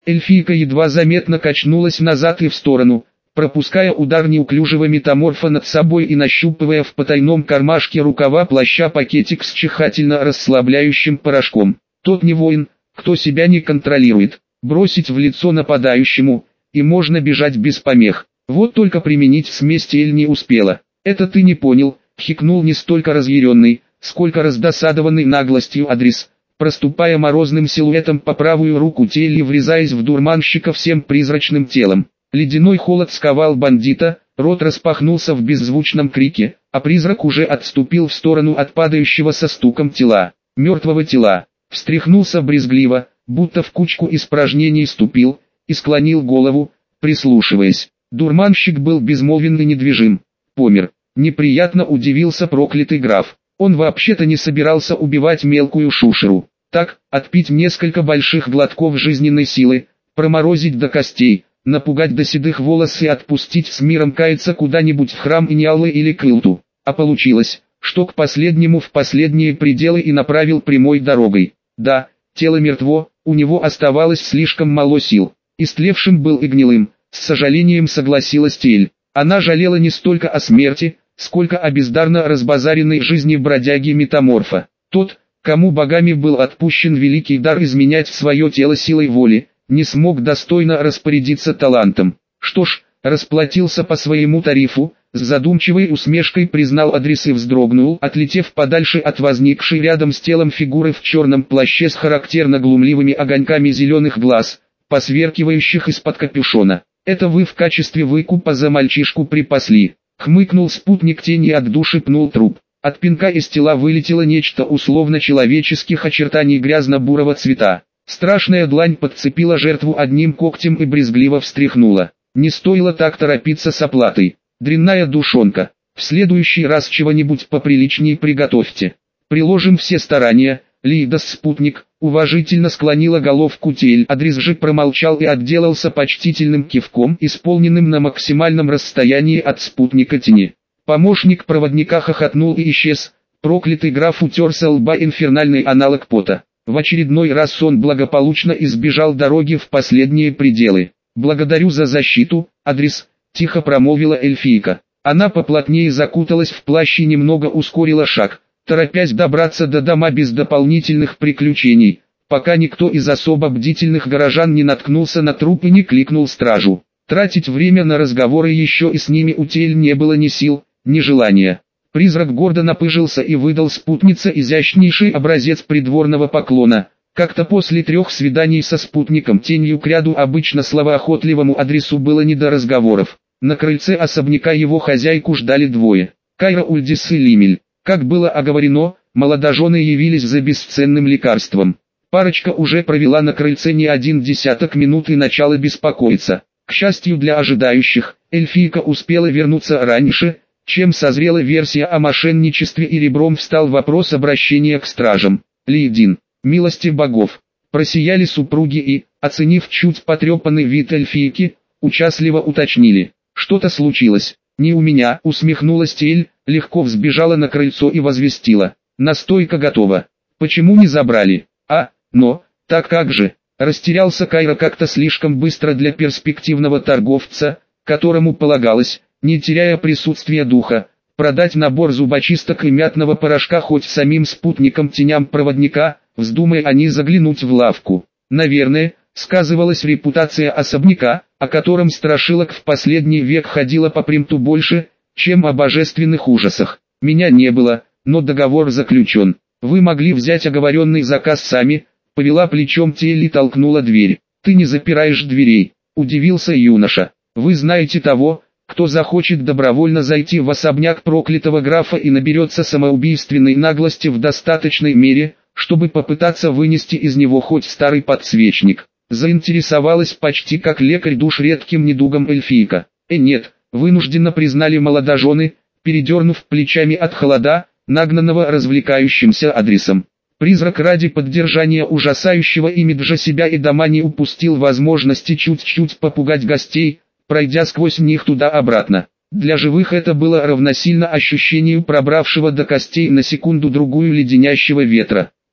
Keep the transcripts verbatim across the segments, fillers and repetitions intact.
Эльфийка едва заметно качнулась назад и в сторону, пропуская удар неуклюжего метаморфа над собой и нащупывая в потайном кармашке рукава плаща пакетик с чихательно расслабляющим порошком. Тот не воин, кто себя не контролирует. Бросить в лицо нападающему, и можно бежать без помех. Вот только применить смесь Тель не успела. «Это ты не понял», — хикнул не столько разъяренный, сколько раздосадованный наглостью Адрис, проступая морозным силуэтом по правую руку Тель и врезаясь в дурманщика всем призрачным телом. Ледяной холод сковал бандита, рот распахнулся в беззвучном крике, а призрак уже отступил в сторону от падающего со стуком тела. Мертвого тела. Встряхнулся брезгливо, будто в кучку испражнений ступил, и склонил голову, прислушиваясь. Дурманщик был безмолвен и недвижим. Помер. Неприятно удивился проклятый граф. Он вообще-то не собирался убивать мелкую шушеру. Так, отпить несколько больших глотков жизненной силы, проморозить до костей, напугать до седых волос и отпустить с миром каяться куда-нибудь в храм Иниалы или Кылту. А получилось, что к последнему в последние пределы и направил прямой дорогой. Да, тело мертво, у него оставалось слишком мало сил. Истлевшим был и гнилым, с сожалением согласилась Тель. Она жалела не столько о смерти, сколько о бездарно разбазаренной жизни бродяги-метаморфа. Тот, кому богами был отпущен великий дар изменять свое тело силой воли, не смог достойно распорядиться талантом. Что ж, расплатился по своему тарифу, с задумчивой усмешкой признал Адрис и вздрогнул, отлетев подальше от возникшей рядом с телом фигуры в черном плаще с характерно глумливыми огоньками зеленых глаз, посверкивающих из-под капюшона. «Это вы в качестве выкупа за мальчишку припасли», — хмыкнул спутник тени и от души пнул труп. От пинка из тела вылетело нечто условно-человеческих очертаний грязно-бурого цвета. Страшная длань подцепила жертву одним когтем и брезгливо встряхнула. Не стоило так торопиться с оплатой. Дрянная душонка. В следующий раз чего-нибудь поприличнее приготовьте. Приложим все старания. Лидос спутник уважительно склонила головку Тель. Адрис же промолчал и отделался почтительным кивком, исполненным на максимальном расстоянии от спутника тени. Помощник проводника хохотнул и исчез. Проклятый граф утерся лба инфернальный аналог пота. В очередной раз он благополучно избежал дороги в последние пределы. «Благодарю за защиту, Адрис», — тихо промолвила эльфийка. Она поплотнее закуталась в плащ и немного ускорила шаг, торопясь добраться до дома без дополнительных приключений, пока никто из особо бдительных горожан не наткнулся на труп и не кликнул стражу. Тратить время на разговоры еще и с ними у Тель не было ни сил, ни желания. Призрак гордо напыжился и выдал спутнице изящнейший образец придворного поклона. Как-то после трех свиданий со спутником тенью к ряду обычно словоохотливому Адрису было не до разговоров. На крыльце особняка его хозяйку ждали двое. Кайра Ульдис и Лимель. Как было оговорено, молодожены явились за бесценным лекарством. Парочка уже провела на крыльце не один десяток минут и начала беспокоиться. К счастью для ожидающих, эльфийка успела вернуться раньше, чем созрела версия о мошенничестве, и ребром встал вопрос обращения к стражам. «Лейдин, милости богов», просияли супруги и, оценив чуть потрепанный вид эльфийки, участливо уточнили: «Что-то случилось?» «Не у меня», усмехнулась Тель, легко взбежала на крыльцо и возвестила: «Настойка готова. Почему не забрали?» «А, но, так как же?» Растерялся Кайра как-то слишком быстро для перспективного торговца, которому полагалось, не теряя присутствия духа, продать набор зубочисток и мятного порошка хоть самим спутникам теням проводника, вздумая они заглянуть в лавку. Наверное, сказывалась репутация особняка, о котором страшилок в последний век ходила по примту больше, чем о божественных ужасах. «Меня не было, но договор заключен. Вы могли взять оговоренный заказ сами», — повела плечом Тель и толкнула дверь. «Ты не запираешь дверей», — удивился юноша. «Вы знаете того, кто захочет добровольно зайти в особняк проклятого графа и наберется самоубийственной наглости в достаточной мере, чтобы попытаться вынести из него хоть старый подсвечник?» Заинтересовалась почти как лекарь душ редким недугом эльфийка. «Э нет», вынужденно признали молодожены, передернув плечами от холода, нагнанного развлекающимся Адрисом. Призрак ради поддержания ужасающего имиджа себя и дома не упустил возможности чуть-чуть попугать гостей, пройдя сквозь них туда-обратно. Для живых это было равносильно ощущению пробравшего до костей на секунду-другую леденящего ветра.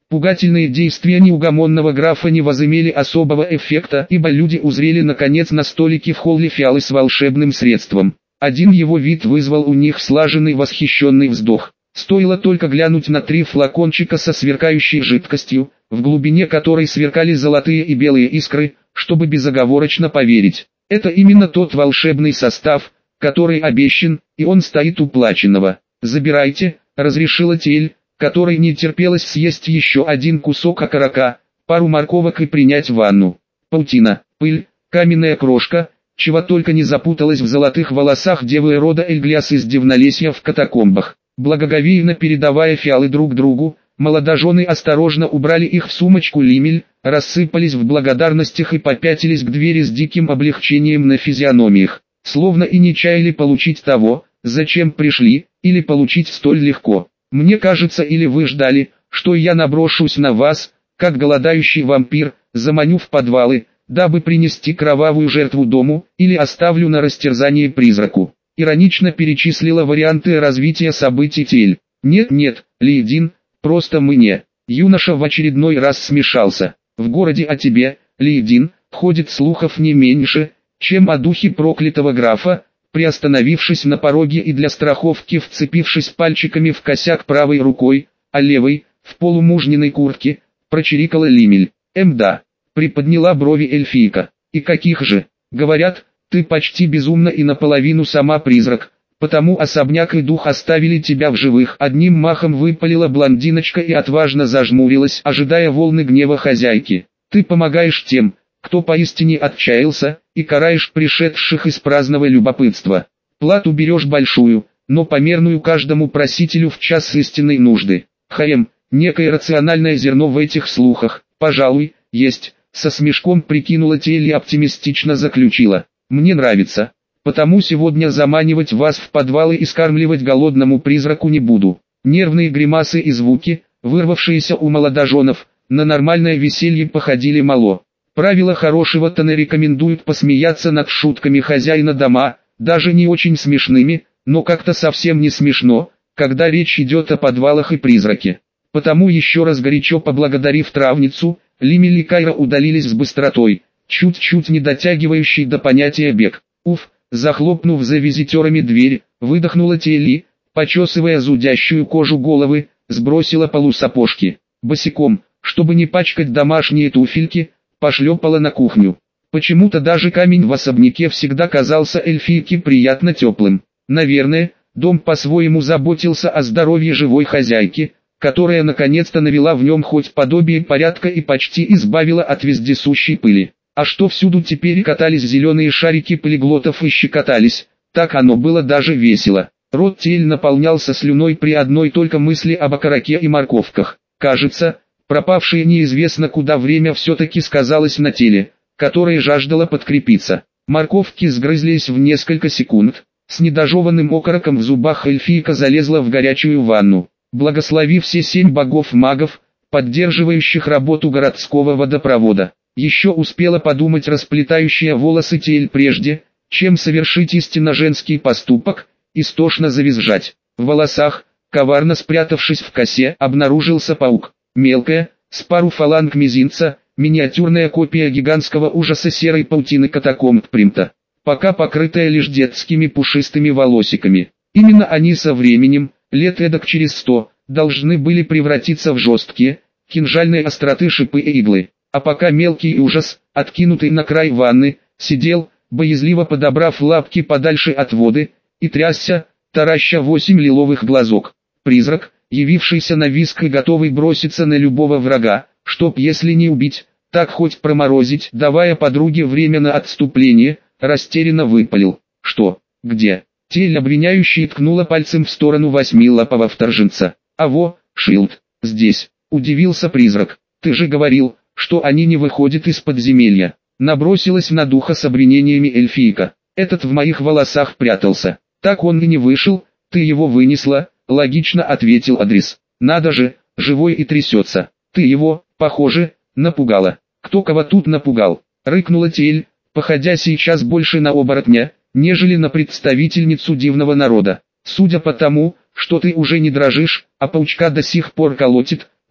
Пугательные действия неугомонного графа не возымели особого эффекта, ибо люди узрели наконец на столике в холле фиалы с волшебным средством. Один его вид вызвал у них слаженный восхищенный вздох. Стоило только глянуть на три флакончика со сверкающей жидкостью, в глубине которой сверкали золотые и белые искры, чтобы безоговорочно поверить. Это именно тот волшебный состав, который обещан, и он стоит уплаченного. «Забирайте», — разрешила Тель, которой не терпелось съесть еще один кусок окорока, пару морковок и принять ванну. Паутина, пыль, каменная крошка, чего только не запуталась в золотых волосах девы рода Эльгляс из Дивнолесья в катакомбах. Благоговейно передавая фиалы друг другу, молодожены осторожно убрали их в сумочку Лимель, рассыпались в благодарностях и попятились к двери с диким облегчением на физиономиях, словно и не чаяли получить того, зачем пришли, или получить столь легко. Мне кажется, или вы ждали, что я наброшусь на вас, как голодающий вампир, заманю в подвалы, дабы принести кровавую жертву дому, или оставлю на растерзание призраку. Иронично перечислила варианты развития событий Тель. Нет-нет, Лейдин, просто мы не. Юноша в очередной раз смешался. В городе о тебе, Лейдин, ходит слухов не меньше, чем о духе проклятого графа. Приостановившись на пороге и для страховки вцепившись пальчиками в косяк правой рукой, а левой, в полумужниной куртке, прочирикала Лимель. Эм да, приподняла брови эльфийка. И каких же? Говорят, ты почти безумна и наполовину сама призрак, потому особняк и дух оставили тебя в живых. Одним махом выпалила блондиночка и отважно зажмурилась, ожидая волны гнева хозяйки. Ты помогаешь тем, кто поистине отчаялся, и караешь пришедших из праздного любопытства. Плату берешь большую, но померную каждому просителю в час истинной нужды. Хм, некое рациональное зерно в этих слухах, пожалуй, есть, со смешком прикинула Тель и оптимистично заключила. Мне нравится, потому сегодня заманивать вас в подвалы и скармливать голодному призраку не буду. Нервные гримасы и звуки, вырвавшиеся у молодоженов, на нормальное веселье походили мало. Правила хорошего тона рекомендуют посмеяться над шутками хозяина дома, даже не очень смешными, но как-то совсем не смешно, когда речь идет о подвалах и призраке. Потому еще раз горячо поблагодарив травницу, Лимель и Кайра удалились с быстротой, чуть-чуть не дотягивающей до понятия бег. Уф, захлопнув за визитерами дверь, выдохнула Телли, почесывая зудящую кожу головы, сбросила полусапожки. Босиком, чтобы не пачкать домашние туфельки, пошлепала на кухню. Почему-то даже камень в особняке всегда казался эльфийке приятно теплым. Наверное, дом по-своему заботился о здоровье живой хозяйки, которая наконец-то навела в нем хоть подобие порядка и почти избавила от вездесущей пыли. А что всюду теперь катались зеленые шарики полиглотов и щекотались, так оно было даже весело. Рот Тель наполнялся слюной при одной только мысли об окороке и морковках. Кажется, пропавшее неизвестно куда время все-таки сказалось на теле, которое жаждало подкрепиться. Морковки сгрызлись в несколько секунд. С недожеванным окороком в зубах эльфийка залезла в горячую ванну. Благослови все семь богов-магов, поддерживающих работу городского водопровода. Еще успела подумать расплетающая волосы Тель прежде, чем совершить истинно женский поступок, истошно завизжать. В волосах, коварно спрятавшись в косе, обнаружился паук. Мелкая, с пару фаланг мизинца, миниатюрная копия гигантского ужаса серой паутины катакомб Примта, пока покрытая лишь детскими пушистыми волосиками. Именно они со временем, лет эдак через сто, должны были превратиться в жесткие, кинжальной остроты шипы и иглы. А пока мелкий ужас, откинутый на край ванны, сидел, боязливо подобрав лапки подальше от воды, и трясся, тараща восемь лиловых глазок. Призрак, явившийся на виск и готовый броситься на любого врага, чтоб если не убить, так хоть проморозить, давая подруге время на отступление, растерянно выпалил. «Что? Где?» Тель обвиняющий ткнула пальцем в сторону восьмилапого вторженца. «А во, Шилд, здесь», — удивился призрак. «Ты же говорил, что они не выходят из подземелья». Набросилась на духа с обвинениями эльфийка. «Этот в моих волосах прятался. Так он и не вышел, ты его вынесла», — логично ответил Адрес. «Надо же, живой и трясется. Ты его, похоже, напугала». «Кто кого тут напугал?» — рыкнула Тель, походя сейчас больше на оборотня, нежели на представительницу дивного народа. «Судя по тому, что ты уже не дрожишь, а паучка до сих пор колотит,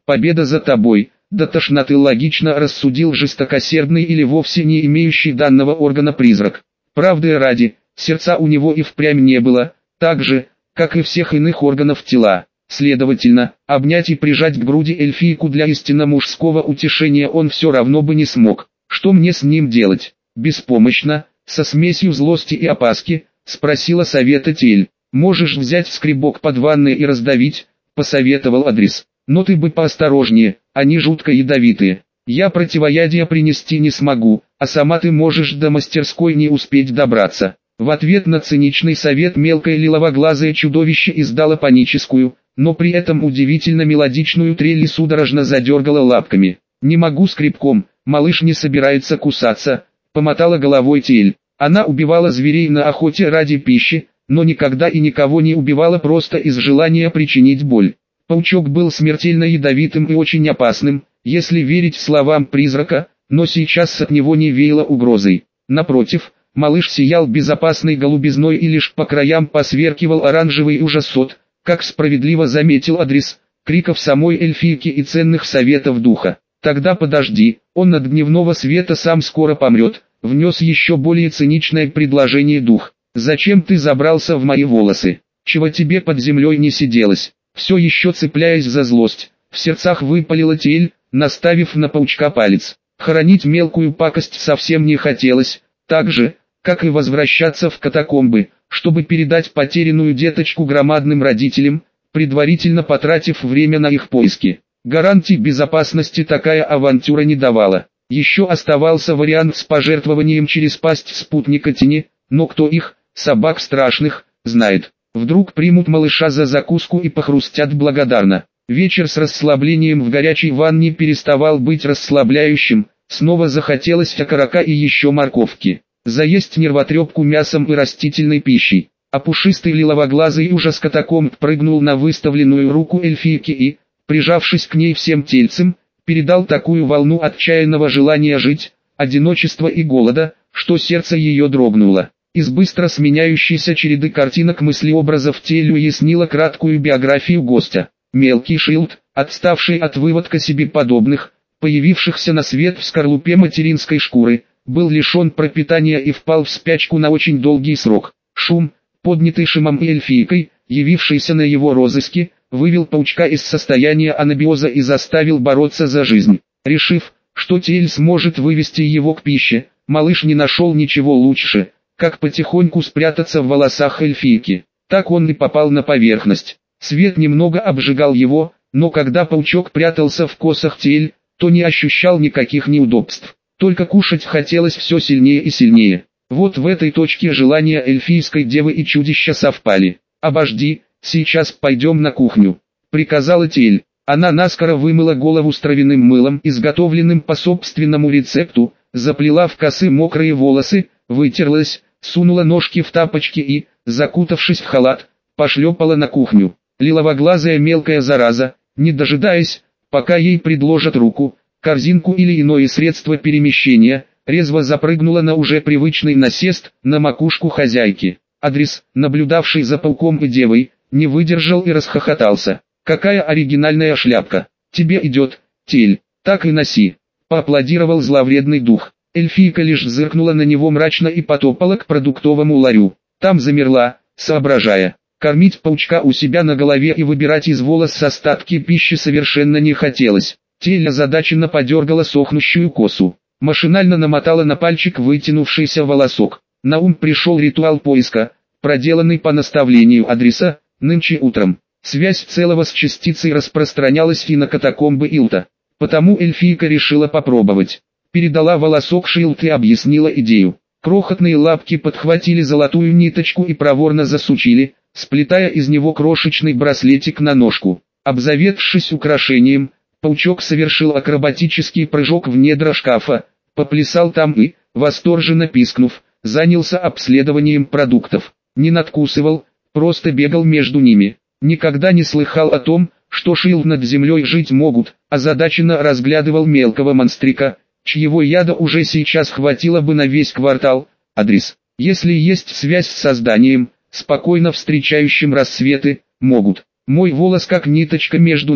Победа за тобой, до тошноты логично рассудил жестокосердный или вовсе не имеющий данного органа призрак. Правды ради, сердца у него и впрямь не было, так же, как и всех иных органов тела. Следовательно, обнять и прижать к груди эльфийку для истинно мужского утешения он все равно бы не смог. Что мне с ним делать? Беспомощно, со смесью злости и опаски, спросила совета Тель. Можешь взять скребок под ванной и раздавить, посоветовал Адрис. Но ты бы поосторожнее, они жутко ядовитые. Я противоядие принести не смогу, а сама ты можешь до мастерской не успеть добраться. В ответ на циничный совет мелкое лиловоглазое чудовище издало паническую, но при этом удивительно мелодичную трель и судорожно задергало лапками. «Не могу скребком, малыш не собирается кусаться», — помотала головой Тель. Она убивала зверей на охоте ради пищи, но никогда и никого не убивала просто из желания причинить боль. Паучок был смертельно ядовитым и очень опасным, если верить словам призрака, но сейчас от него не веяло угрозой. Напротив, малыш сиял безопасной голубизной и лишь по краям посверкивал оранжевый ужасот, как справедливо заметил Адрис, криков самой эльфийки и ценных советов духа. «Тогда подожди, он от дневного света сам скоро помрет», внес еще более циничное предложение дух. «Зачем ты забрался в мои волосы? Чего тебе под землей не сиделось?» Все еще цепляясь за злость, в сердцах выпалила Тель, наставив на паучка палец. Хоронить мелкую пакость совсем не хотелось, так же, как и возвращаться в катакомбы, чтобы передать потерянную деточку громадным родителям, предварительно потратив время на их поиски. Гарантий безопасности такая авантюра не давала. Еще оставался вариант с пожертвованием через пасть спутника тени, но кто их, собак страшных, знает. Вдруг примут малыша за закуску и похрустят благодарно. Вечер с расслаблением в горячей ванне переставал быть расслабляющим, снова захотелось окорока и еще морковки. Заесть нервотрепку мясом и растительной пищей. А пушистый лиловоглазый ужас катакомб прыгнул на выставленную руку эльфийки и, прижавшись к ней всем тельцем, передал такую волну отчаянного желания жить, одиночества и голода, что сердце ее дрогнуло. Из быстро сменяющейся череды картинок мыслеобразов Тель уяснила краткую биографию гостя. Мелкий Шилд, отставший от выводка себе подобных, появившихся на свет в скорлупе материнской шкуры, был лишен пропитания и впал в спячку на очень долгий срок. Шум, поднятый Шимом и эльфийкой, явившийся на его розыске, вывел паучка из состояния анабиоза и заставил бороться за жизнь. Решив, что Тель сможет вывести его к пище, малыш не нашел ничего лучше, как потихоньку спрятаться в волосах эльфийки. Так он и попал на поверхность. Свет немного обжигал его, но когда паучок прятался в косах Тель, то не ощущал никаких неудобств. Только кушать хотелось все сильнее и сильнее. Вот в этой точке желания эльфийской девы и чудища совпали. «Обожди, сейчас пойдем на кухню», — приказала Тель. Она наскоро вымыла голову с травяным мылом, изготовленным по собственному рецепту, заплела в косы мокрые волосы, вытерлась, сунула ножки в тапочки и, закутавшись в халат, пошлепала на кухню. Лиловоглазая мелкая зараза, не дожидаясь, пока ей предложат руку, корзинку или иное средство перемещения, резво запрыгнула на уже привычный насест, на макушку хозяйки. Адрис, наблюдавший за пауком и девой, не выдержал и расхохотался. «Какая оригинальная шляпка! Тебе идет, Тель, так и носи!» Поаплодировал зловредный дух. Эльфийка лишь зыркнула на него мрачно и потопала к продуктовому ларю. Там замерла, соображая. Кормить паучка у себя на голове и выбирать из волос остатки пищи совершенно не хотелось. Тель озадаченно подергала сохнущую косу. Машинально намотала на пальчик вытянувшийся волосок. На ум пришел ритуал поиска, проделанный по наставлению Адриса, нынче утром. Связь целого с частицей распространялась и на катакомбы Илта. Потому эльфийка решила попробовать. Передала волосок Шилд и объяснила идею. Крохотные лапки подхватили золотую ниточку и проворно засучили, сплетая из него крошечный браслетик на ножку. Обзаведшись украшением, паучок совершил акробатический прыжок в недра шкафа, поплясал там и, восторженно пискнув, занялся обследованием продуктов. Не надкусывал, просто бегал между ними. Никогда не слыхал о том, что Шилд над землей жить могут, озадаченно разглядывал мелкого монстрика, чьего яда уже сейчас хватило бы на весь квартал. Адрес. Если есть связь с созданием, спокойно встречающим рассветы, могут. Мой волос как ниточка между нами,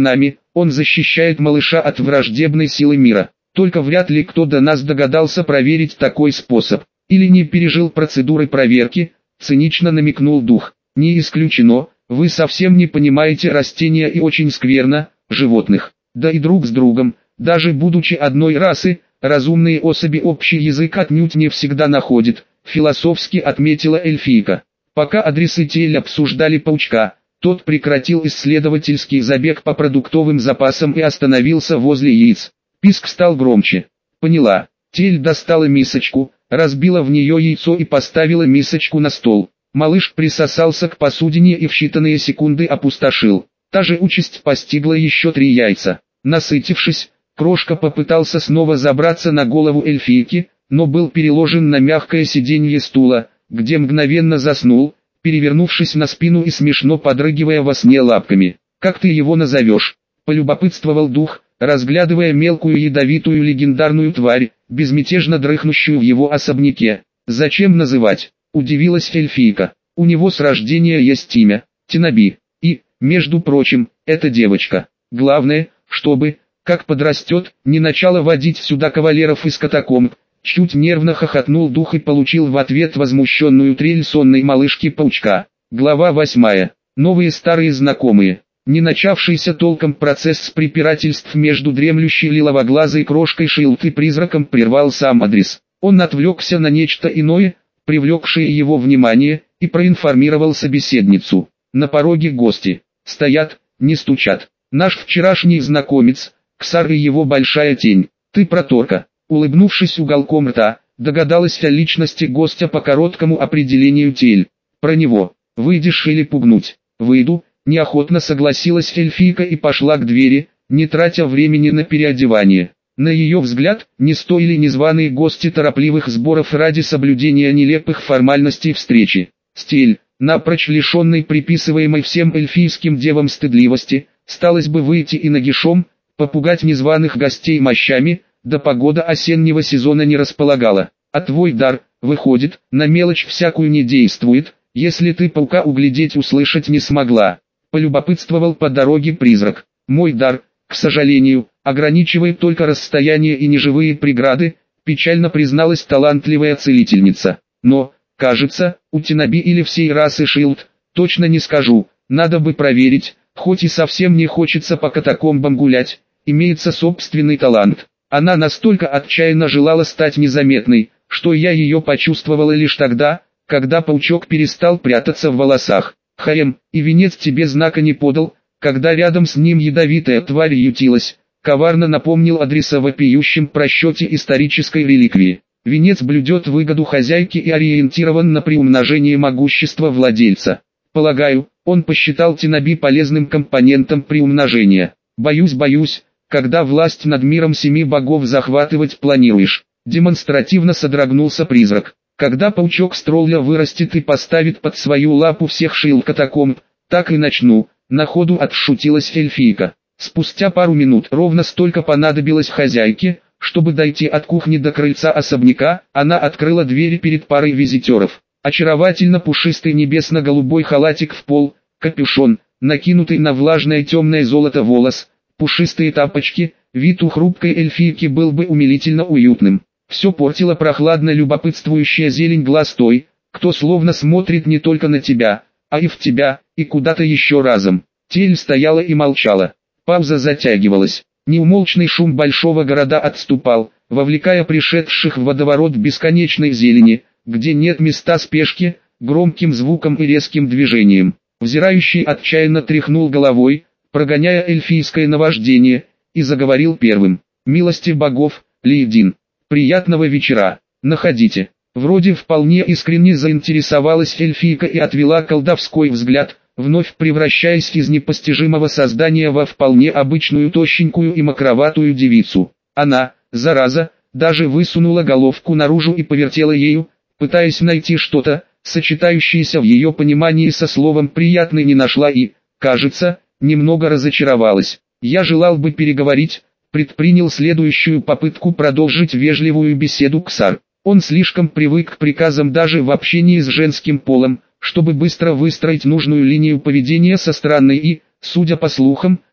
Он защищает малыша от враждебной силы мира. Только вряд ли кто до нас догадался проверить такой способ. Или не пережил процедуры проверки, цинично намекнул дух. Не исключено, вы совсем не понимаете растения и очень скверно, животных. Да и друг с другом, даже будучи одной расы, разумные особи общий язык отнюдь не всегда находят, философски отметила эльфийка. Пока адресы Тель обсуждали паучка, тот прекратил исследовательский забег по продуктовым запасам и остановился возле яиц. Писк стал громче. Поняла. Тель достала мисочку, разбила в нее яйцо и поставила мисочку на стол. Малыш присосался к посудине и в считанные секунды опустошил. Та же участь постигла еще три яйца. Насытившись, крошка попытался снова забраться на голову эльфийки, но был переложен на мягкое сиденье стула, где мгновенно заснул, перевернувшись на спину и смешно подрыгивая во сне лапками. «Как ты его назовешь?» – полюбопытствовал дух, разглядывая мелкую ядовитую легендарную тварь, безмятежно дрыхнущую в его особняке. «Зачем называть?» – удивилась эльфийка. «У него с рождения есть имя – Тинаби. И, между прочим, это девочка. Главное, чтобы, как подрастет, не начала водить сюда кавалеров из катакомб». Чуть нервно хохотнул дух и получил в ответ возмущенную трель сонной малышки-паучка. Глава восьмая. Новые старые знакомые. Не начавшийся толком процесс препирательств между дремлющей лиловоглазой крошкой Шилд и призраком прервал сам адрес. Он отвлекся на нечто иное, привлекшее его внимание, и проинформировал собеседницу. На пороге гости. Стоят, не стучат. Наш вчерашний знакомец, Ксар и его большая тень. Ты проторка. Улыбнувшись уголком рта, догадалась о личности гостя по короткому определению Тель. Про него. Выйдешь или пугнуть? Выйду. Неохотно согласилась эльфийка и пошла к двери, не тратя времени на переодевание. На ее взгляд, не стоили незваные гости торопливых сборов ради соблюдения нелепых формальностей встречи. Стель, напрочь лишенный приписываемой всем эльфийским девам стыдливости, сталось бы выйти и нагишом, попугать незваных гостей мощами, да погода осеннего сезона не располагала. А твой дар, выходит, на мелочь всякую не действует, если ты паука углядеть услышать не смогла. Полюбопытствовал по дороге призрак. Мой дар, к сожалению, ограничивает только расстояние и неживые преграды, печально призналась талантливая целительница. Но, кажется, у Тинаби или всей расы Шилд, точно не скажу, надо бы проверить, хоть и совсем не хочется по катакомбам гулять, имеется собственный талант. Она настолько отчаянно желала стать незаметной, что я ее почувствовала лишь тогда, когда паучок перестал прятаться в волосах. Хаем, и венец тебе знака не подал, когда рядом с ним ядовитая тварь ютилась, коварно напомнил адреса о вопиющем просчете исторической реликвии. Венец блюдет выгоду хозяйки и ориентирован на приумножение могущества владельца. Полагаю, он посчитал Тинаби полезным компонентом приумножения. Боюсь, боюсь. Когда власть над миром семи богов захватывать планируешь? Демонстративно содрогнулся призрак. Когда паучок с тролля вырастет и поставит под свою лапу всех Шилд катакомб, так и начну, на ходу отшутилась эльфийка. Спустя пару минут ровно столько понадобилось хозяйке, чтобы дойти от кухни до крыльца особняка, она открыла двери перед парой визитеров. Очаровательно пушистый небесно-голубой халатик в пол, капюшон, накинутый на влажное темное золото волос, пушистые тапочки, вид у хрупкой эльфийки был бы умилительно уютным. Все портило прохладно любопытствующая зелень глаз той, кто словно смотрит не только на тебя, а и в тебя, и куда-то еще разом. Тель стояла и молчала. Пауза затягивалась. Неумолчный шум большого города отступал, вовлекая пришедших в водоворот бесконечной зелени, где нет места спешке, громким звуком и резким движением. Взирающий отчаянно тряхнул головой, прогоняя эльфийское наваждение, и заговорил первым. «Милости богов, Лейдин, приятного вечера, находите». Вроде вполне искренне заинтересовалась эльфийка и отвела колдовской взгляд, вновь превращаясь из непостижимого создания во вполне обычную тощенькую и мокроватую девицу. Она, зараза, даже высунула головку наружу и повертела ею, пытаясь найти что-то, сочетающееся в ее понимании со словом «приятный» не нашла и, кажется, немного разочаровалась. «Я желал бы переговорить», предпринял следующую попытку продолжить вежливую беседу Ксар. Он слишком привык к приказам даже в общении с женским полом, чтобы быстро выстроить нужную линию поведения со странной и, судя по слухам,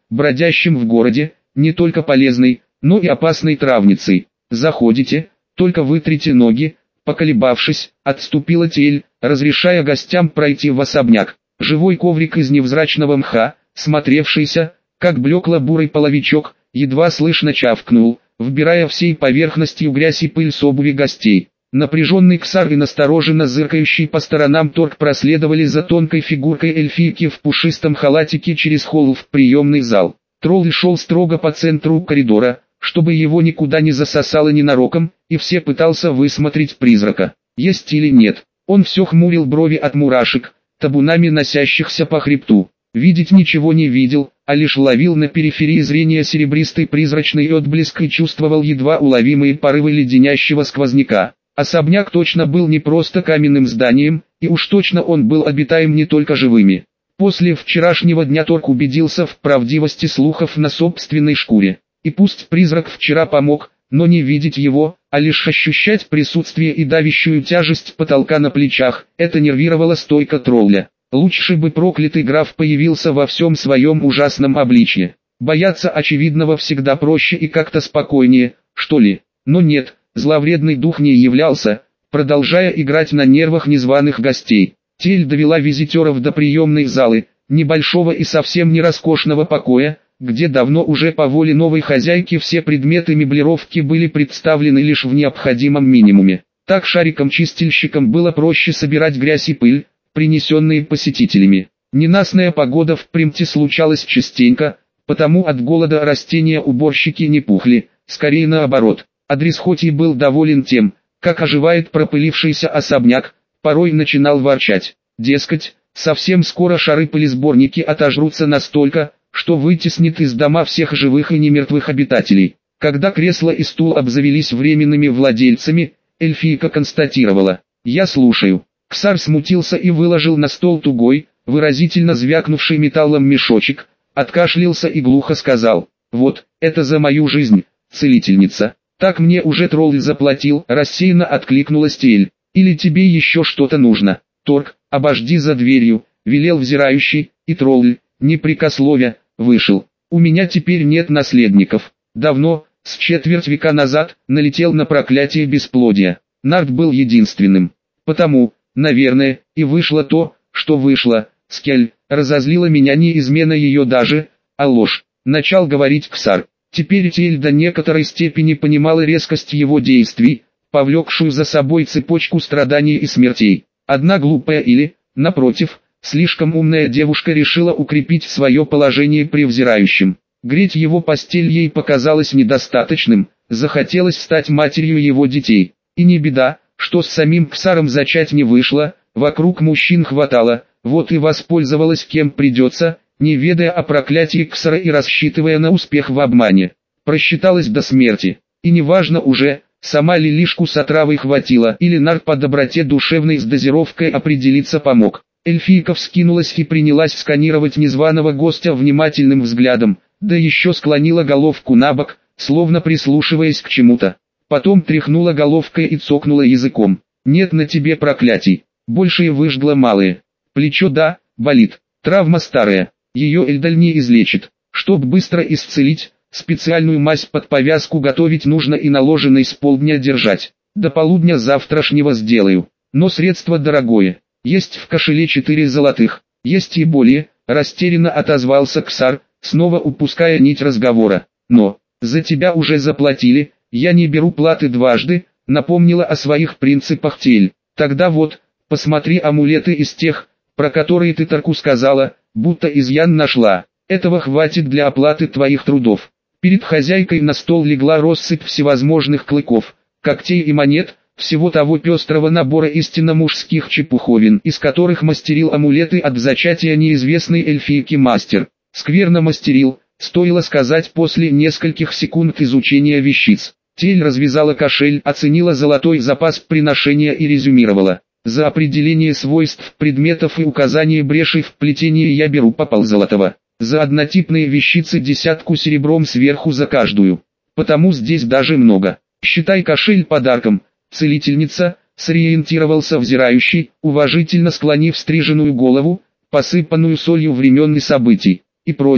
бродящим в городе, не только полезной, но и опасной травницей. «Заходите, только вытрите ноги». Поколебавшись, отступила Тель, разрешая гостям пройти в особняк. Живой коврик из невзрачного мха, смотревшийся, как блекло-бурый половичок, едва слышно чавкнул, вбирая всей поверхностью грязь и пыль с обуви гостей. Напряженный Ксар и настороженно зыркающий по сторонам Торг проследовали за тонкой фигуркой эльфийки в пушистом халатике через холл в приемный зал. Тролль шел строго по центру коридора, чтобы его никуда не засосало ненароком, и все пытался высмотреть призрака. Есть или нет. Он все хмурил брови от мурашек, табунами носящихся по хребту. Видеть ничего не видел, а лишь ловил на периферии зрения серебристый призрачный отблеск и чувствовал едва уловимые порывы леденящего сквозняка. Особняк точно был не просто каменным зданием, и уж точно он был обитаем не только живыми. После вчерашнего дня Торг убедился в правдивости слухов на собственной шкуре. И пусть призрак вчера помог, но не видеть его, а лишь ощущать присутствие и давящую тяжесть потолка на плечах, это нервировало стойко тролля. Лучше бы проклятый граф появился во всем своем ужасном обличье. Бояться очевидного всегда проще и как-то спокойнее, что ли. Но нет, зловредный дух не являлся, продолжая играть на нервах незваных гостей. Тель довела визитеров до приемной залы, небольшого и совсем не роскошного покоя, где давно уже по воле новой хозяйки все предметы меблировки были представлены лишь в необходимом минимуме. Так шариком-чистильщикам было проще собирать грязь и пыль, принесенные посетителями. Ненастная погода в Примте случалась частенько, потому от голода растения уборщики не пухли, скорее наоборот. Адрес хоть и был доволен тем, как оживает пропылившийся особняк, порой начинал ворчать. Дескать, совсем скоро шары-пылесборники отожрутся настолько, что вытеснит из дома всех живых и немертвых обитателей. Когда кресло и стул обзавелись временными владельцами, эльфийка констатировала: «Я слушаю». Ксар смутился и выложил на стол тугой, выразительно звякнувший металлом мешочек, откашлялся и глухо сказал: «Вот, это за мою жизнь, целительница. Так мне уже тролль заплатил», рассеянно откликнулась Тель. «Или тебе еще что-то нужно?» «Торг, обожди за дверью», велел взирающий, и тролль, не прикословя, вышел. «У меня теперь нет наследников. Давно, с четверть века назад, налетел на проклятие бесплодия. Нард был единственным. Потому, наверное, и вышло то, что вышло. Скель, разозлила меня не измена ее даже, а ложь», начал говорить Ксар. Теперь Тель до некоторой степени понимала резкость его действий, повлекшую за собой цепочку страданий и смертей. Одна глупая или, напротив, слишком умная девушка решила укрепить свое положение при взирающем. Греть его постель ей показалось недостаточным, захотелось стать матерью его детей. И не беда, что с самим Ксаром зачать не вышло, вокруг мужчин хватало, вот и воспользовалась кем придется, не ведая о проклятии Ксара и рассчитывая на успех в обмане. Просчиталась до смерти. И неважно уже, сама ли лишку с отравой хватило или Нард по доброте душевной с дозировкой определиться помог. Эльфийка вскинулась и принялась сканировать незваного гостя внимательным взглядом, да еще склонила головку на бок, словно прислушиваясь к чему-то. Потом тряхнула головкой и цокнула языком. «Нет на тебе проклятий, большие выжгла малые. Плечо да, болит, травма старая, ее Эльдаль не излечит. Чтоб быстро исцелить, специальную мазь под повязку готовить нужно и наложенной с полдня держать. До полудня завтрашнего сделаю, но средство дорогое. Есть в кошеле четыре золотых, есть и более», растерянно отозвался Ксар, снова упуская нить разговора. «Но, за тебя уже заплатили, я не беру платы дважды», напомнила о своих принципах Тель. «Тогда вот, посмотри амулеты из тех, про которые ты Торку сказала, будто изъян нашла. Этого хватит для оплаты твоих трудов». Перед хозяйкой на стол легла россыпь всевозможных клыков, когтей и монет, всего того пестрого набора истинно мужских чепуховин, из которых мастерил амулеты от зачатия неизвестной эльфийки мастер. Скверно мастерил, стоило сказать после нескольких секунд изучения вещиц. Тель развязала кошель, оценила золотой запас приношения и резюмировала: «За определение свойств предметов и указание брешей в плетении я беру по ползолотого. За однотипные вещицы десятку серебром сверху за каждую. Потому здесь даже много. Считай кошель подарком, целительница», сориентировался взирающий, уважительно склонив стриженную голову, посыпанную солью времен и событий, и просьбой,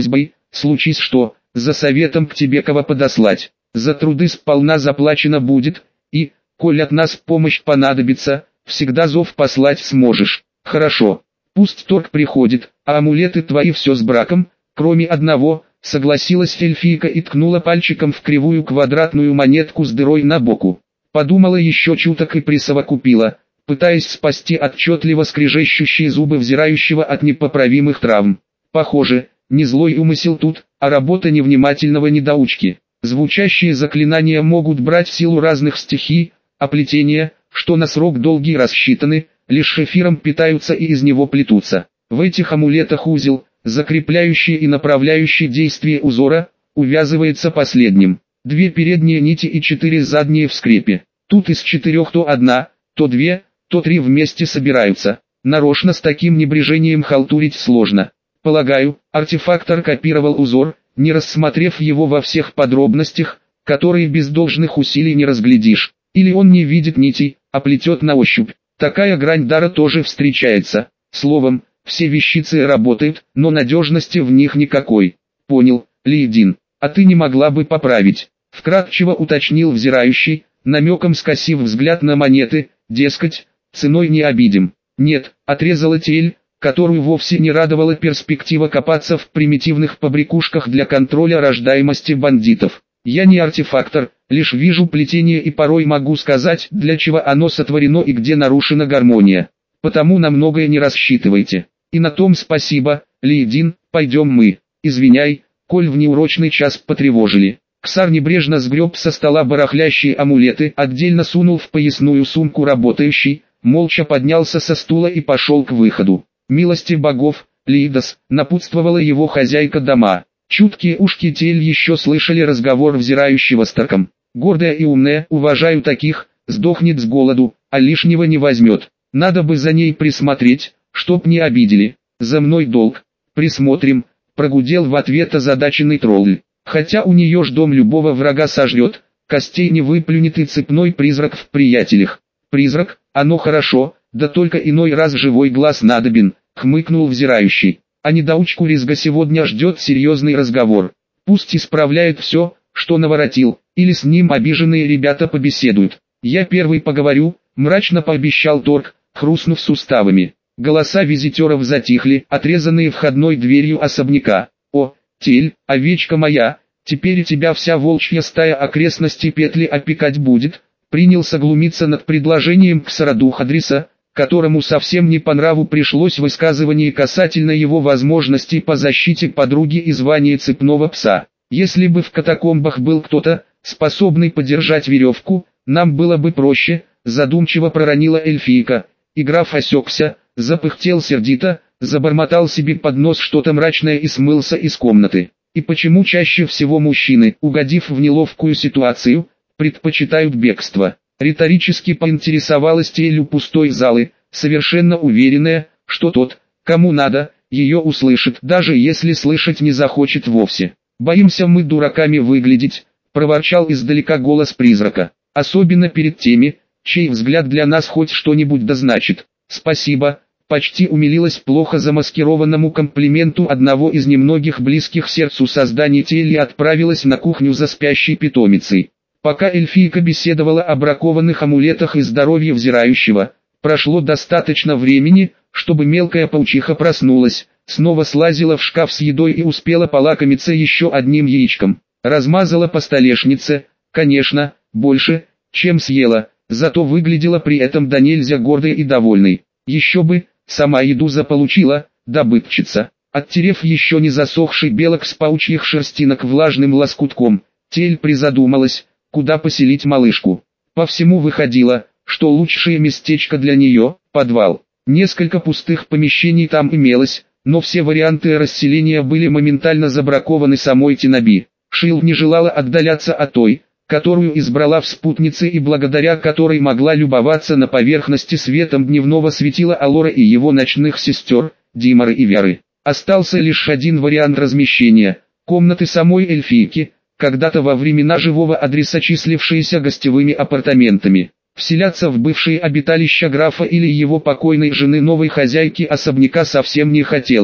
случись что, за советом к тебе кого подослать. За труды сполна заплачено будет, и, коль от нас помощь понадобится, всегда зов послать сможешь. Хорошо, пусть торг приходит, а амулеты твои все с браком, кроме одного, согласилась эльфийка и ткнула пальчиком в кривую квадратную монетку с дырой на боку. Подумала еще чуток и присовокупила, пытаясь спасти отчетливо скрежещущие зубы взирающего от непоправимых травм. Похоже, не злой умысел тут, а работа невнимательного недоучки. Звучащие заклинания могут брать силу разных стихий, а плетения, что на срок долгий рассчитаны, лишь эфиром питаются и из него плетутся. В этих амулетах узел, закрепляющий и направляющий действие узора, увязывается последним. Две передние нити и четыре задние в скрепе. Тут из четырех то одна, то две, то три вместе собираются. Нарочно с таким небрежением халтурить сложно. Полагаю, артефактор копировал узор, не рассмотрев его во всех подробностях, которые без должных усилий не разглядишь. Или он не видит нитей, а плетет на ощупь. Такая грань дара тоже встречается. Словом, все вещицы работают, но надежности в них никакой. Понял, Лейдин, а ты не могла бы поправить? Вкратчиво уточнил взирающий, намеком скосив взгляд на монеты, дескать, ценой не обидим. Нет, отрезала Тель, которую вовсе не радовала перспектива копаться в примитивных побрякушках для контроля рождаемости бандитов. Я не артефактор, лишь вижу плетение и порой могу сказать, для чего оно сотворено и где нарушена гармония. Потому на многое не рассчитывайте. И на том спасибо, Лейдин, пойдем мы. Извиняй, коль в неурочный час потревожили. Ксар небрежно сгреб со стола барахлящие амулеты, отдельно сунул в поясную сумку работающий, молча поднялся со стула и пошел к выходу. Милости богов, Лейдас, напутствовала его хозяйка дома. Чуткие ушки Тель еще слышали разговор взирающего с Тарком. Гордая и умная, уважаю таких, сдохнет с голоду, а лишнего не возьмет. Надо бы за ней присмотреть, чтоб не обидели. За мной долг. Присмотрим, прогудел в ответ озадаченный тролль. Хотя у нее ж дом любого врага сожрет, костей не выплюнет и цепной призрак в приятелях. Призрак, оно хорошо, да только иной раз живой глаз надобен, хмыкнул взирающий. А недоучку Ризга сегодня ждет серьезный разговор. Пусть исправляет все, что наворотил, или с ним обиженные ребята побеседуют. Я первый поговорю, мрачно пообещал Торг, хрустнув суставами. Голоса визитеров затихли, отрезанные входной дверью особняка. О, Тель, овечка моя, теперь и тебя вся волчья стая окрестности петли опекать будет, принялся глумиться над предложением Ксарадухадриса, которому совсем не по нраву пришлось высказывание касательно его возможностей по защите подруги и звания цепного пса. Если бы в катакомбах был кто-то, способный подержать веревку, нам было бы проще, задумчиво проронила эльфийка, и граф осекся, запыхтел сердито, забормотал себе под нос что-то мрачное и смылся из комнаты. И почему чаще всего мужчины, угодив в неловкую ситуацию, предпочитают бегство? Риторически поинтересовалась Тель пустой залы, совершенно уверенная, что тот, кому надо, ее услышит, даже если слышать не захочет вовсе. «Боимся мы дураками выглядеть», — проворчал издалека голос призрака. «Особенно перед теми, чей взгляд для нас хоть что-нибудь дозначит». «Спасибо», — почти умилилась плохо замаскированному комплименту одного из немногих близких сердцу созданий Тель и отправилась на кухню за спящей питомицей. Пока эльфийка беседовала о бракованных амулетах и здоровье взирающего, прошло достаточно времени, чтобы мелкая паучиха проснулась, снова слазила в шкаф с едой и успела полакомиться еще одним яичком. Размазала по столешнице, конечно, больше, чем съела, зато выглядела при этом до нельзя гордой и довольной. Еще бы, сама еду заполучила, добытчица. Оттерев еще не засохший белок с паучьих шерстинок влажным лоскутком, Тель призадумалась, куда поселить малышку. По всему выходило, что лучшее местечко для нее – подвал. Несколько пустых помещений там имелось, но все варианты расселения были моментально забракованы самой Тинаби. Шил не желала отдаляться от той, которую избрала в спутнице и благодаря которой могла любоваться на поверхности светом дневного светила Алора и его ночных сестер, Димары и Веры. Остался лишь один вариант размещения – комнаты самой эльфийки, когда-то во времена живого адреса числившиеся гостевыми апартаментами. Вселяться в бывшие обиталища графа или его покойной жены новой хозяйки особняка совсем не хотелось.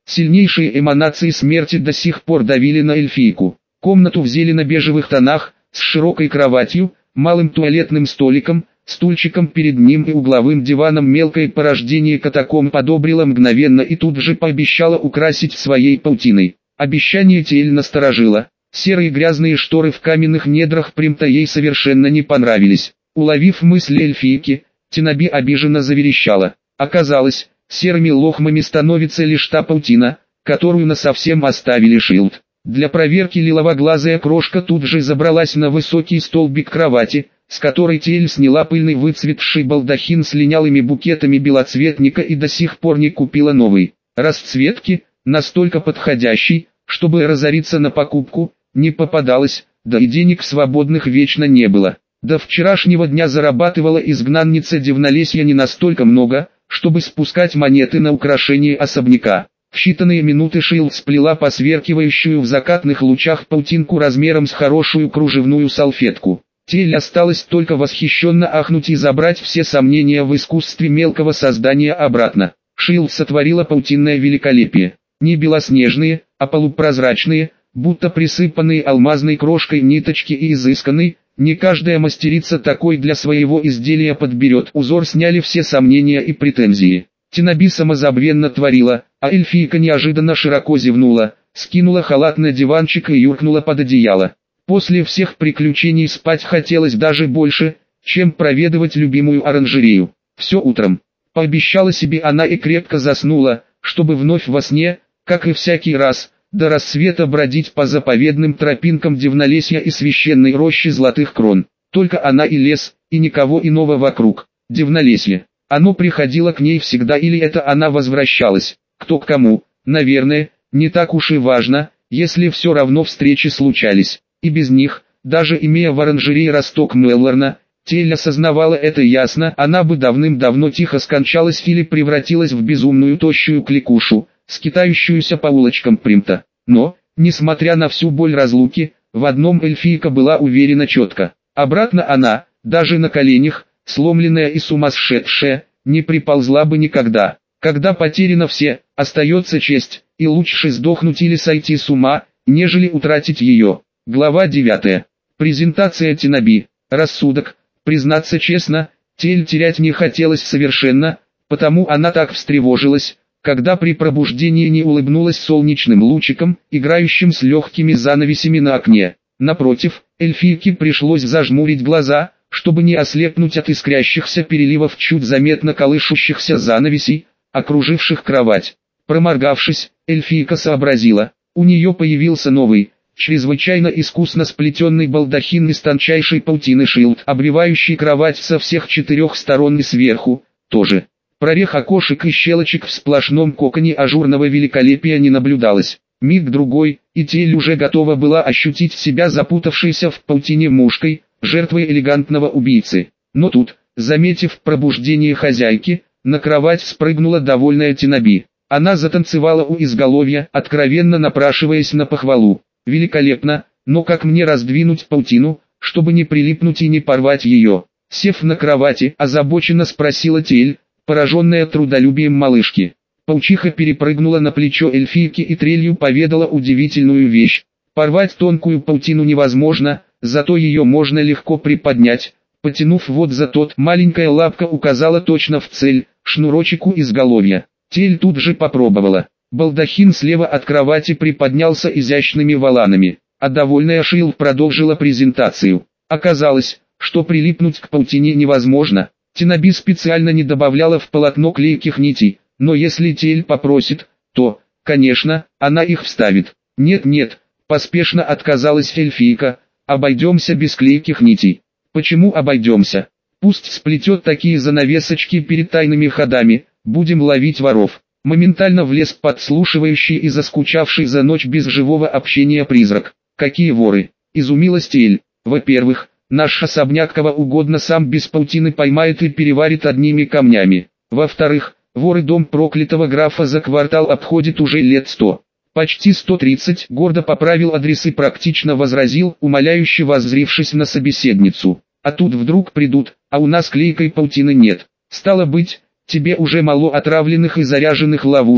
Сильнейшие эманации смерти до сих пор давили на эльфийку. Комнату в зелено-бежевых тонах, с широкой кроватью, малым туалетным столиком, стульчиком перед ним и угловым диваном мелкое порождение катакомб одобрило мгновенно и тут же пообещало украсить своей паутиной. Обещание Тиэль насторожило. Серые грязные шторы в каменных недрах Примта ей совершенно не понравились. Уловив мысли эльфийки, Тинаби обиженно заверещала. Оказалось, серыми лохмами становится лишь та паутина, которую насовсем оставили Шилд. Для проверки лиловоглазая крошка тут же забралась на высокий столбик кровати, с которой Тиэль сняла пыльный выцветший балдахин с линялыми букетами белоцветника и до сих пор не купила новый. Расцветки, настолько подходящий, чтобы разориться на покупку, не попадалось, да и денег свободных вечно не было. До вчерашнего дня зарабатывала изгнанница Дивнолесья не настолько много, чтобы спускать монеты на украшение особняка. В считанные минуты Шилд сплела посверкивающую в закатных лучах паутинку размером с хорошую кружевную салфетку. Тиэль осталось только восхищенно ахнуть и забрать все сомнения в искусстве мелкого создания обратно. Шилд сотворила паутинное великолепие. Не белоснежные, а полупрозрачные, будто присыпанные алмазной крошкой ниточки и изысканные. Не каждая мастерица такой для своего изделия подберет. Узор сняли все сомнения и претензии. Тинаби самозабвенно творила, а эльфийка неожиданно широко зевнула, скинула халат на диванчик и юркнула под одеяло. После всех приключений спать хотелось даже больше, чем проведывать любимую оранжерею. Все утром. Пообещала себе она и крепко заснула, чтобы вновь во сне, как и всякий раз, до рассвета бродить по заповедным тропинкам Дивнолесья и священной рощи золотых крон. Только она и лес, и никого иного вокруг. Дивнолесье. Оно приходило к ней всегда или это она возвращалась, кто к кому, наверное, не так уж и важно, если все равно встречи случались. И без них, даже имея в оранжерее росток Меллорна, Тиэль осознавала это ясно, она бы давным-давно тихо скончалась или превратилась в безумную тощую кликушу, скитающуюся по улочкам Примта. Но, несмотря на всю боль разлуки, в одном эльфийка была уверена четко. Обратно она, даже на коленях, сломленная и сумасшедшая, не приползла бы никогда. Когда потеряно все, остается честь, и лучше сдохнуть или сойти с ума, нежели утратить ее. Глава девятая. Презентация Тинаби. Рассудок. Признаться честно, Тиэль терять не хотелось совершенно, потому она так встревожилась, когда при пробуждении не улыбнулась солнечным лучиком, играющим с легкими занавесями на окне. Напротив, эльфийке пришлось зажмурить глаза, чтобы не ослепнуть от искрящихся переливов чуть заметно колышущихся занавесей, окруживших кровать. Проморгавшись, эльфийка сообразила, у нее появился новый, чрезвычайно искусно сплетенный балдахин из тончайшей паутины Шилд, обвивающий кровать со всех четырех сторон и сверху, тоже. Прорех окошек и щелочек в сплошном коконе ажурного великолепия не наблюдалось. Миг-другой, и Тиэль уже готова была ощутить себя запутавшейся в паутине мушкой, жертвой элегантного убийцы. Но тут, заметив пробуждение хозяйки, на кровать спрыгнула довольная Тинаби. Она затанцевала у изголовья, откровенно напрашиваясь на похвалу. «Великолепно, но как мне раздвинуть паутину, чтобы не прилипнуть и не порвать ее?» Сев на кровати, озабоченно спросила Тиэль, пораженная трудолюбием малышки. Паучиха перепрыгнула на плечо эльфийки и трелью поведала удивительную вещь. Порвать тонкую паутину невозможно, зато ее можно легко приподнять. Потянув вот за тот, маленькая лапка указала точно в цель, шнурочек у изголовья. Тиэль тут же попробовала. Балдахин слева от кровати приподнялся изящными воланами, а довольная Шилд продолжила презентацию. Оказалось, что прилипнуть к паутине невозможно. Тинаби специально не добавляла в полотно клейких нитей, но если Тиэль попросит, то, конечно, она их вставит. Нет-нет, поспешно отказалась эльфийка, обойдемся без клейких нитей. Почему обойдемся? Пусть сплетет такие занавесочки перед тайными ходами, будем ловить воров. Моментально влез подслушивающий и заскучавший за ночь без живого общения призрак. Какие воры? Изумилась Тиэль. Во-первых, наш особняк кого угодно сам без паутины поймает и переварит одними камнями. Во-вторых, воры дом проклятого графа за квартал обходит уже лет сто. Почти сто тридцать, гордо поправил адрес и практично возразил, умоляюще воззрившись на собеседницу. А тут вдруг придут, а у нас клейкой паутины нет. Стало быть, тебе уже мало отравленных и заряженных ловушек,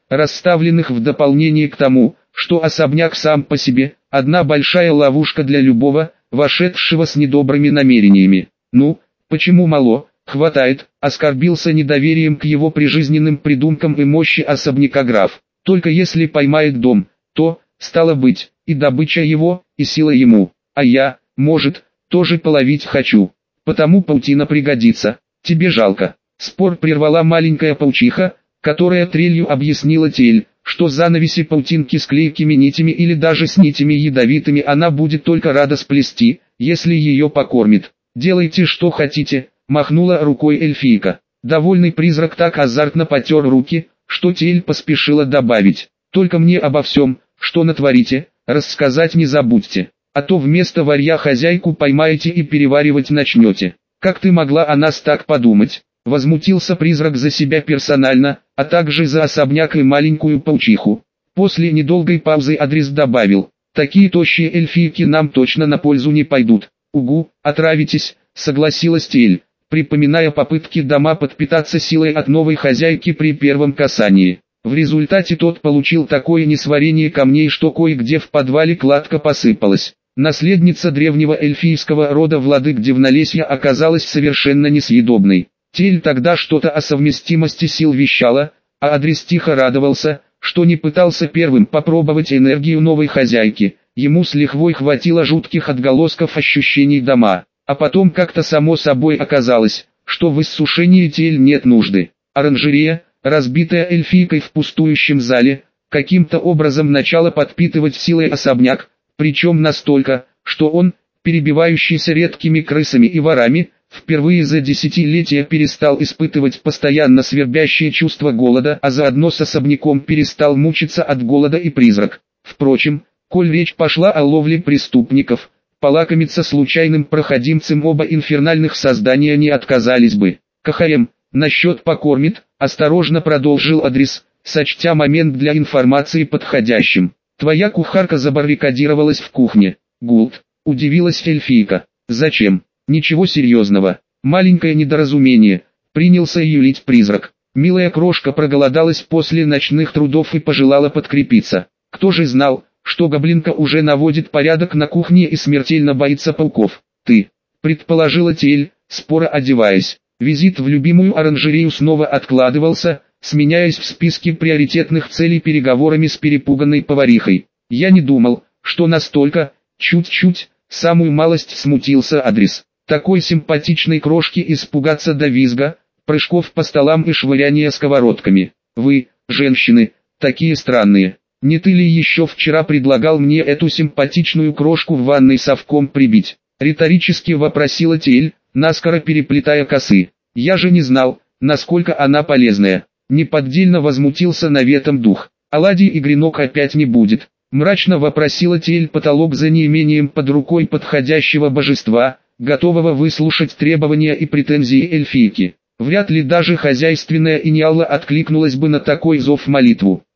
расставленных в дополнение к тому, что особняк сам по себе – одна большая ловушка для любого, вошедшего с недобрыми намерениями. Ну, почему мало, хватает, оскорбился недоверием к его прижизненным придумкам и мощи особняка граф. Только если поймает дом, то, стало быть, и добыча его, и сила ему. А я, может, тоже половить хочу. Потому паутина пригодится. Тебе жалко. Спор прервала маленькая паучиха, которая трелью объяснила Тель, что занавеси паутинки с клейкими нитями или даже с нитями ядовитыми она будет только рада сплести, если ее покормит. «Делайте что хотите», — махнула рукой эльфийка. Довольный призрак так азартно потер руки, что Тель поспешила добавить: «Только мне обо всем, что натворите, рассказать не забудьте, а то вместо варья хозяйку поймаете и переваривать начнете». «Как ты могла о нас так подумать?» — возмутился призрак за себя персонально, а также за особняк и маленькую паучиху. После недолгой паузы Адрис добавил: «Такие тощие эльфийки нам точно на пользу не пойдут». «Угу, отравитесь», — согласилась Тель, припоминая попытки дома подпитаться силой от новой хозяйки при первом касании. В результате тот получил такое несварение камней, что кое-где в подвале кладка посыпалась. Наследница древнего эльфийского рода владык Дивнолесья оказалась совершенно несъедобной. Тель тогда что-то о совместимости сил вещала, а Адрис тихо радовался, что не пытался первым попробовать энергию новой хозяйки. Ему с лихвой хватило жутких отголосков ощущений дома. А потом как-то само собой оказалось, что в иссушении Тель нет нужды. Оранжерея, разбитая эльфийкой в пустующем зале, каким-то образом начала подпитывать силой особняк, причем настолько, что он, перебивающийся редкими крысами и ворами, впервые за десятилетия перестал испытывать постоянно свербящее чувство голода, а заодно с особняком перестал мучиться от голода и призрак. Впрочем, коль речь пошла о ловле преступников, полакомиться случайным проходимцем оба инфернальных создания не отказались бы. «КХМ, насчет покормит», — осторожно продолжил Адрис, сочтя момент для информации подходящим. «Твоя кухарка забаррикадировалась в кухне». «Гулт», — удивилась эльфийка. «Зачем?» «Ничего серьезного. Маленькое недоразумение», — принялся юлить призрак. Милая крошка проголодалась после ночных трудов и пожелала подкрепиться. Кто же знал, что гоблинка уже наводит порядок на кухне и смертельно боится пауков? «Ты», — предположила Тель, споро одеваясь. Визит в любимую оранжерею снова откладывался, сменяясь в списке приоритетных целей переговорами с перепуганной поварихой. «Я не думал, что настолько, чуть-чуть, самую малость смутился Адрис. Такой симпатичной крошки испугаться до визга, прыжков по столам и швыряния сковородками. Вы, женщины, такие странные. Не ты ли еще вчера предлагал мне эту симпатичную крошку в ванной совком прибить?» Риторически вопросила Тель, наскоро переплетая косы. «Я же не знал, насколько она полезная». Неподдельно возмутился наветом дух. «Оладий и гренок опять не будет?» Мрачно вопросила Тель потолок за неимением под рукой подходящего божества, готового выслушать требования и претензии эльфийки. Вряд ли даже хозяйственная Иньялла откликнулась бы на такой зов молитву.